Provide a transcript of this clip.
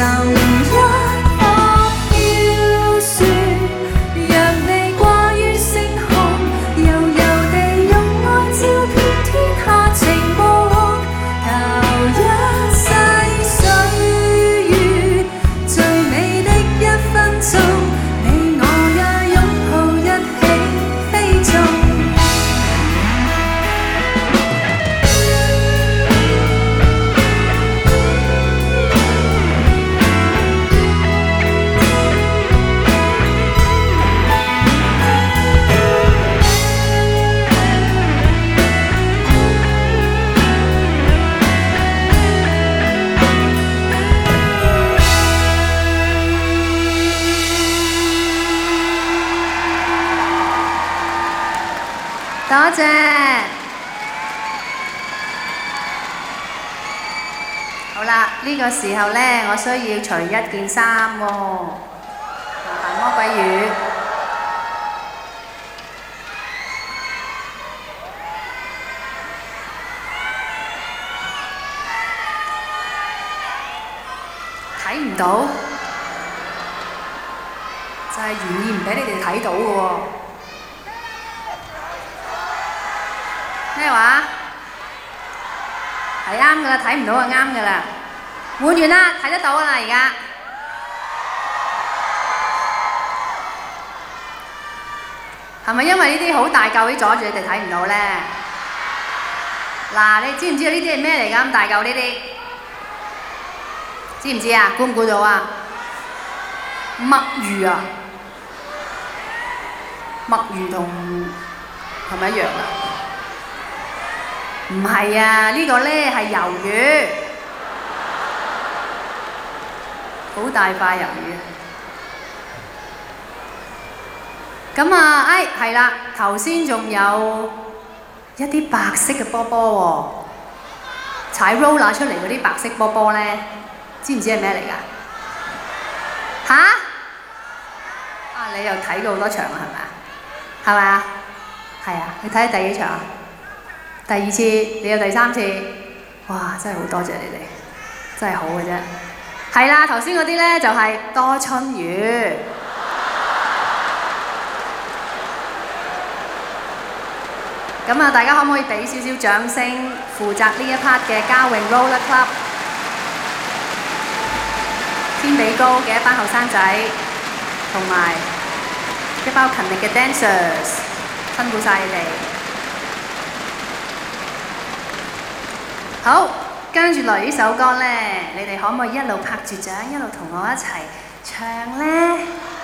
多謝。好啦，呢個時候呢，我需要除一件衫喎，麻煩魔鬼魚。睇唔到，就係原意唔俾你哋睇到嘅喎。咩話？係啱㗎啦，睇唔到就啱㗎啦。換完啦，睇得到㗎啦而家。係咪因為呢啲好大嚿啲阻住你哋睇唔到呢？嗱，你知唔知道呢啲係咩嚟㗎？咁大嚿呢啲，知唔知啊？估唔估到啊？墨魚啊！墨魚同係咪一樣啊？唔係啊，呢個呢係魷魚，好大塊魷魚。咁啊，係啦，頭先仲有一啲白色嘅波波喎，踩 roller 出嚟嗰啲白色波波呢，知唔知係咩嚟㗎？吓？啊，你又睇過好多場啦，係咪啊？係咪啊？係啊，你睇第幾場啊？第二次，你有第三次，哇！真係好多謝你哋，真係好嘅啫。係啦，頭先嗰啲呢就係多春魚。咁啊，大家可唔可以俾少少掌聲，負責呢一 part 嘅嘉榮 Roller Club 天比高嘅一班後生仔，同埋一包勤力嘅 dancers， 辛苦晒你哋。好，跟住落嚟呢首歌呢，你哋可唔可以一路拍住掌，一路同我一齊唱呢？